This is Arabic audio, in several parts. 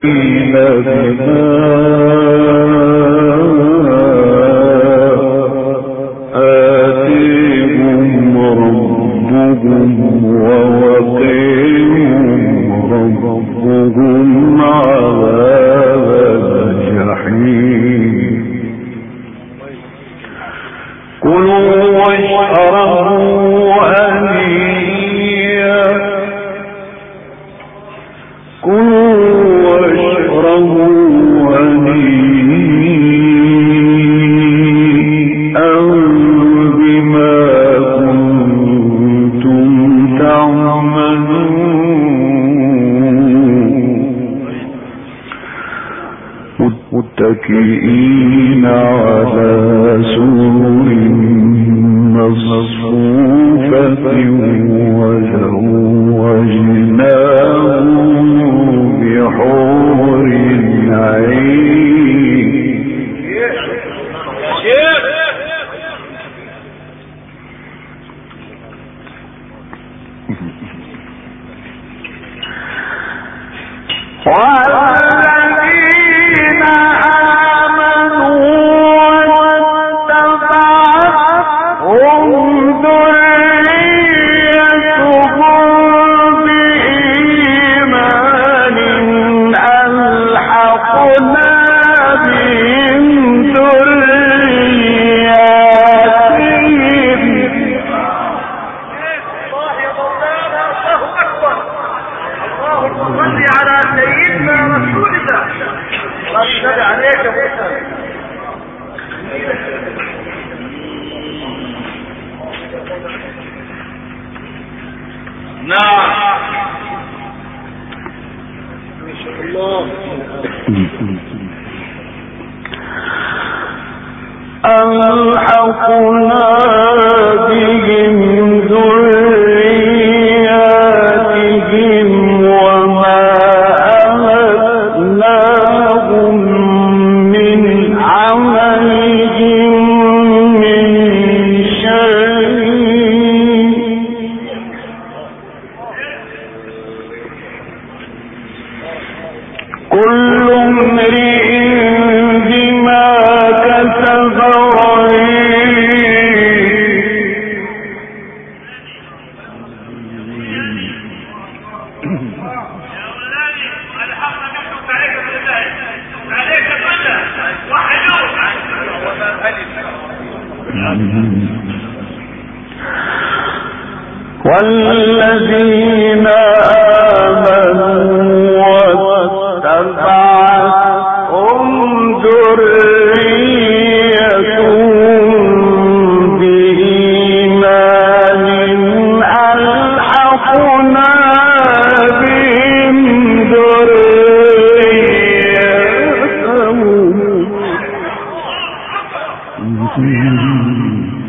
متكئين على سرر مصفوفة وزوجناهم بحور عين. والذين آمنوا واتبعتهم ذريتهم بإيمان ألحقنا بهم ذرياتهم. الله يا مولانا، الله أكبر. اللهم صل على سيدنا رسول الله. الله يسلم عليك يا مولانا. نعم ما شاء الله. ألحقنا بهم ذرياتهم وما أهلكناهم من عملهم من شيء. كل امرئ بما كسب والذين آمنوا واتبعتهم ذريتهم بإيمان ألحقنا بهم ذريتهم.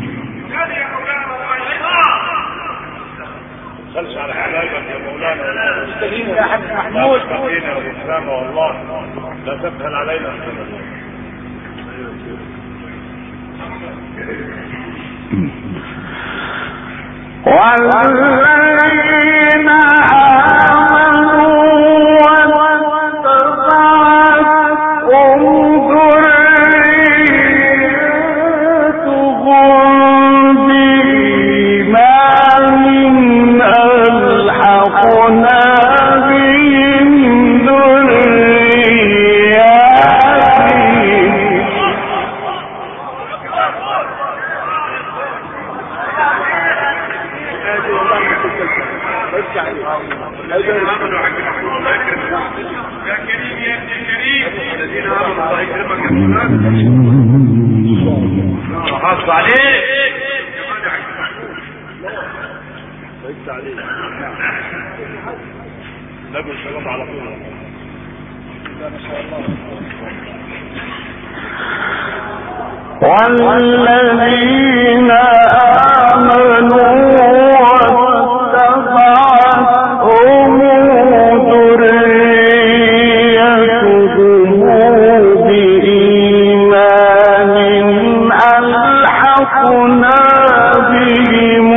خلص على حبايبك يا مولانا. مستقيم يا حاج محمود. مستقيم والإسلام والله لا تسهل علينا. والذين آمنوا واتبعتهم ذريتهم بإيمان ألحقنا بهم ذرياتهم. يا كريم يا ابن كريم الذين آمنوا الله يكرمك يا مولانا. حافظ عليك ليس عليك. نبي السلام على طول. ما شاء الله. والذين آمنوا واتبعتهم ذريتهم بإيمان ألحقنا بهم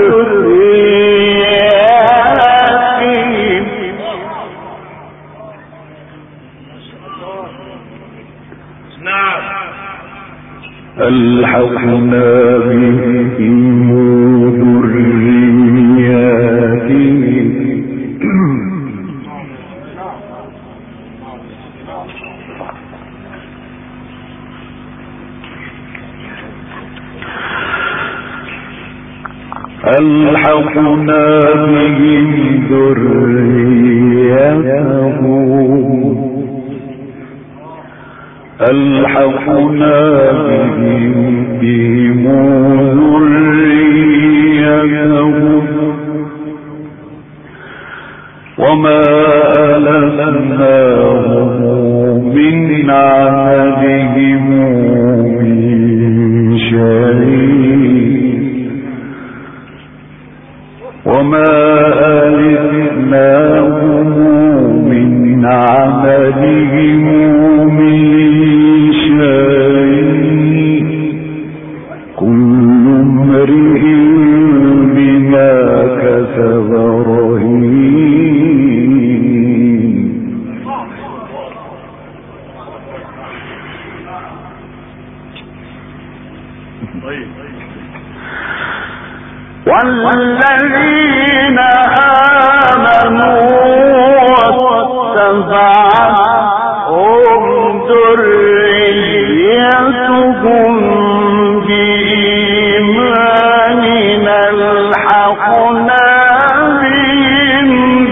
ذرياتهم. نعم. ألحقنا بهم ألحقنا بهم ذريتهم وما ألتناهم من عملهم من شيء وما ألتناهم من عملهم من شيء كل امرئ بما كسب رهين. والذين آمنوا واتبعتهم ذريتهم بإيمان ألحقنا بهم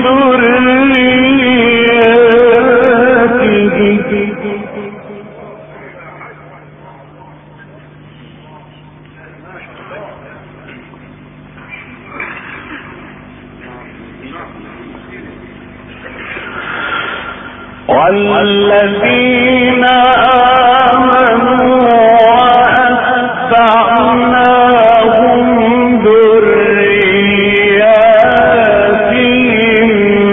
ذريتهم والذين آمنوا وأتبعناهم ذرياتهم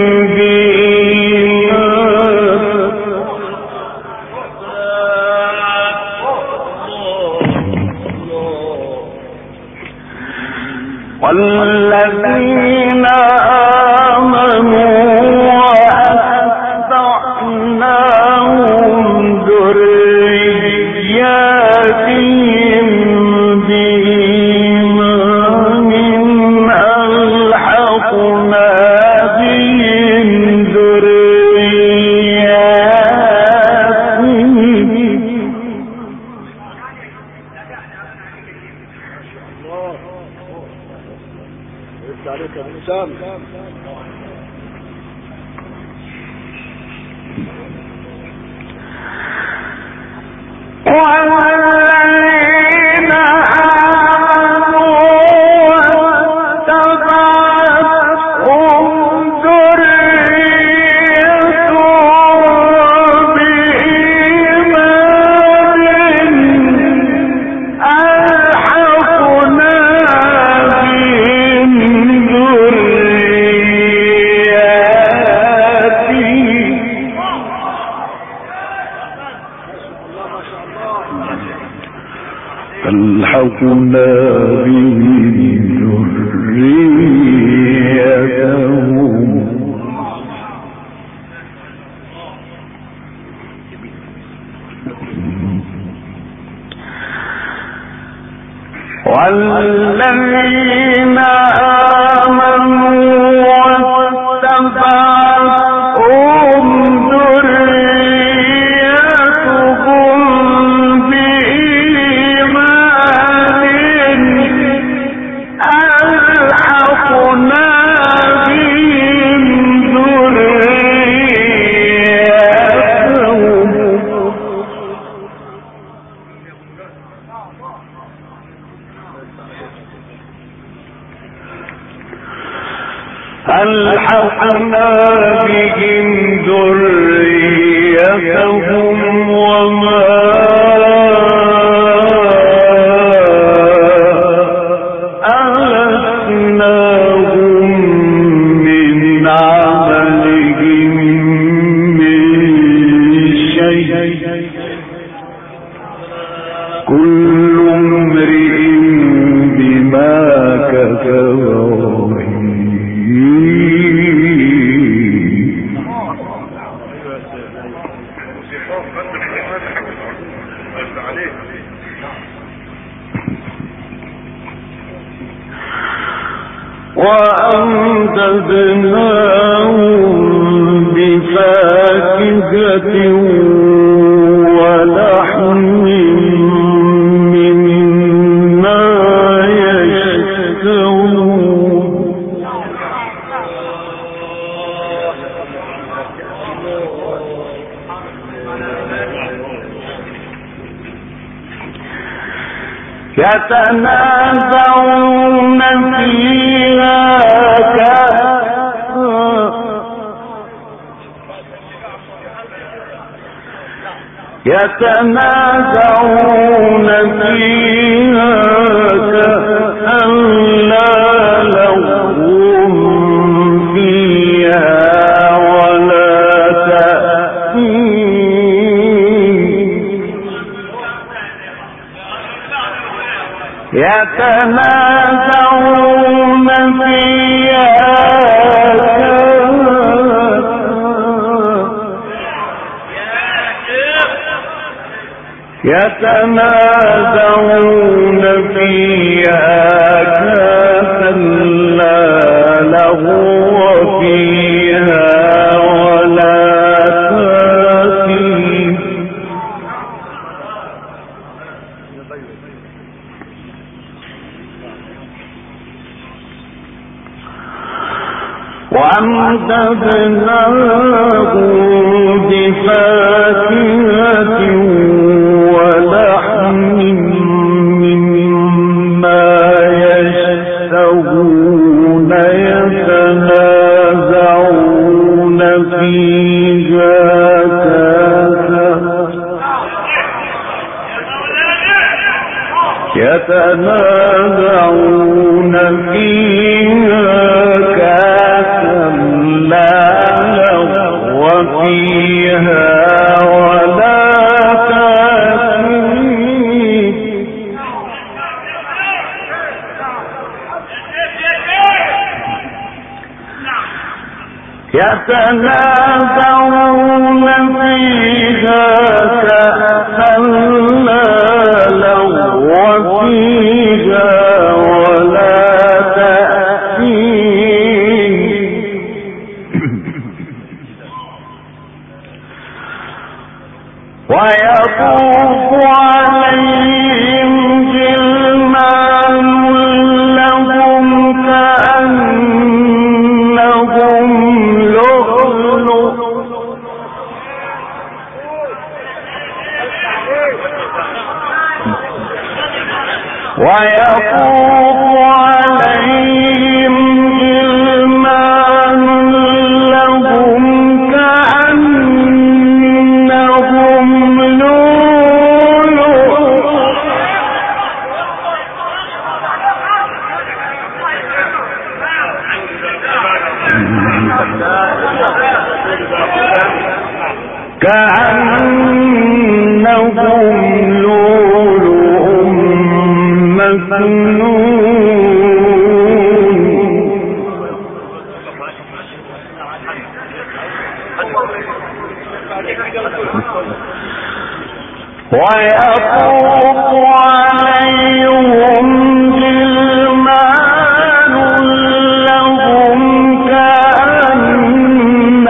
بإيمان والذين آمنوا ألحقنا بهم ذريتهم والذين آمنوا واتبعتهم ذريتهم بإيمان ألحقنا بهم ذريتهم وأمددناهم بفاكهة ولحم مما يشتهون يتنازعون فيها يتنازعون فيها كأن لا لغو فيها ولا تأثيم يتنازعون فيها يتنازعون فيها كأسا لا لغو فيها ولا تأثيم وأمددناهم بفاكهة ولحم مما يشتهون يتنازعون فيها يتنازعون فيها كأسا لا لغو فيها ولا تأثيم يتنازعون فيها كأسا لا لغو فيها ولا تأثيم ويطوف عليهم غلمان لهم كأنهم لؤلؤ ويطوف عليهم غلمان لهم كأنهم لؤلؤ ويطوف عليهم غلمان لهم كأنهم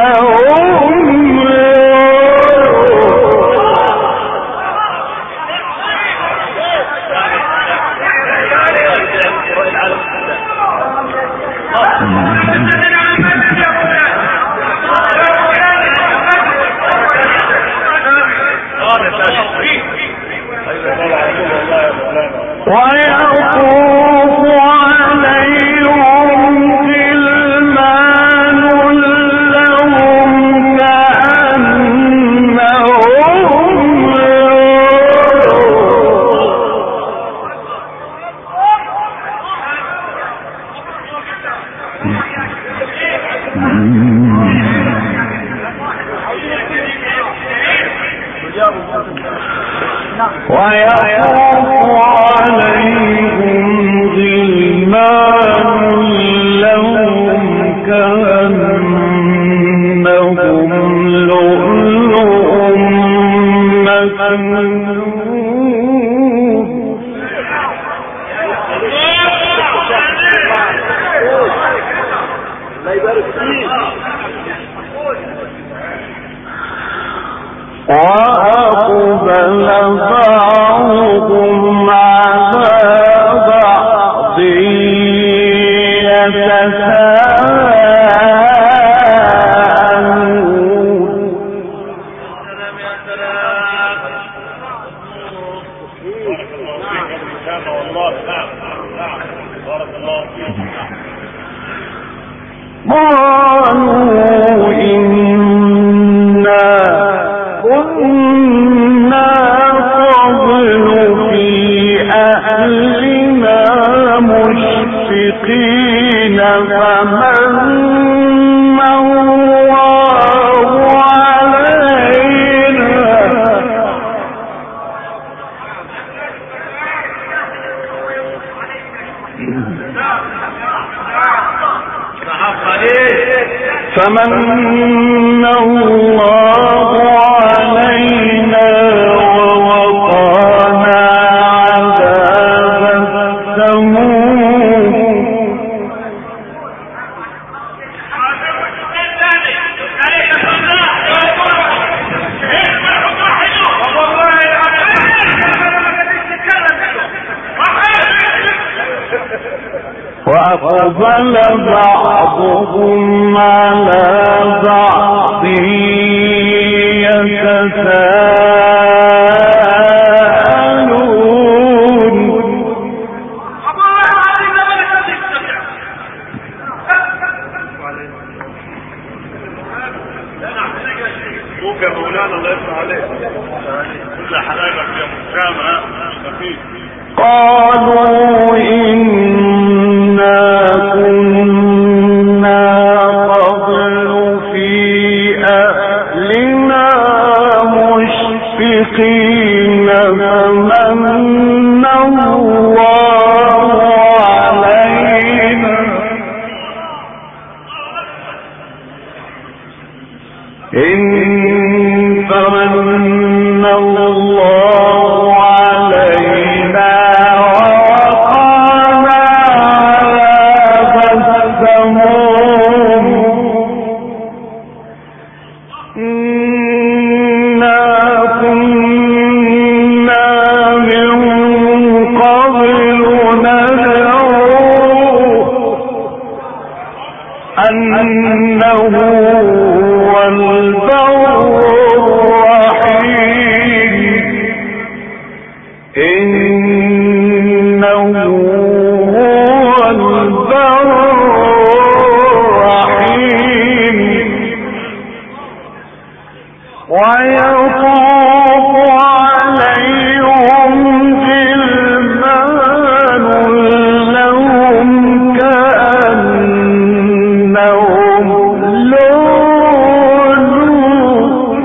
ويطوف عليهم غلمان لهم كأنهم لؤلؤ وأقبل بعضهم على بعض قالوا إنا كنا قبل في أهلنا مشفقين فمن الله علينا فمن الله علينا ووقانا عذاب السموم وأقبل بعضهم على بعض يتساءلون شوف يا مولانا الله يفتح عليك كل حبايبك يا مسامة خفيف قالوا إنا كنا قبل في أهلنا مشفقين فمن الله علينا فمن الله علينا ووقانا عذاب السموم إنا كنا من قبل ندعوه أنه هو البر الرحيم إنه هو البر الرحيم ويطوف عليهم غلمان لهم كأنهم لؤلؤ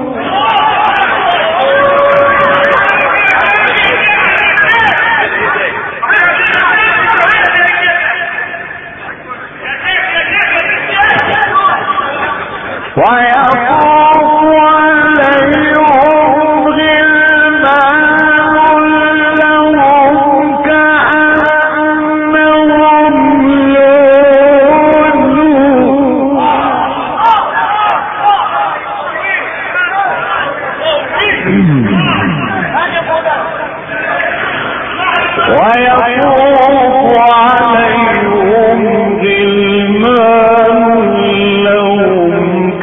ويطوف عليهم غلمان لهم كأنهم لؤلؤ ويطوف عليهم غلمان لهم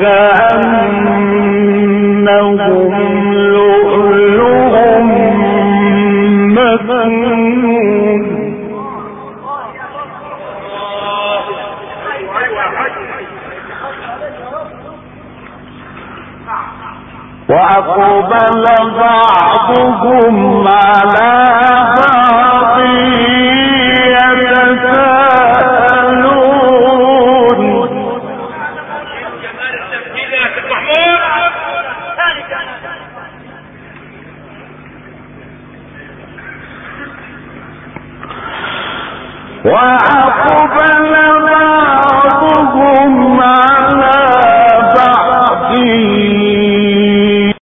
كأنهم لؤلؤ مكنون وأقبل بعضهم على بعض يتساءلون وأقبل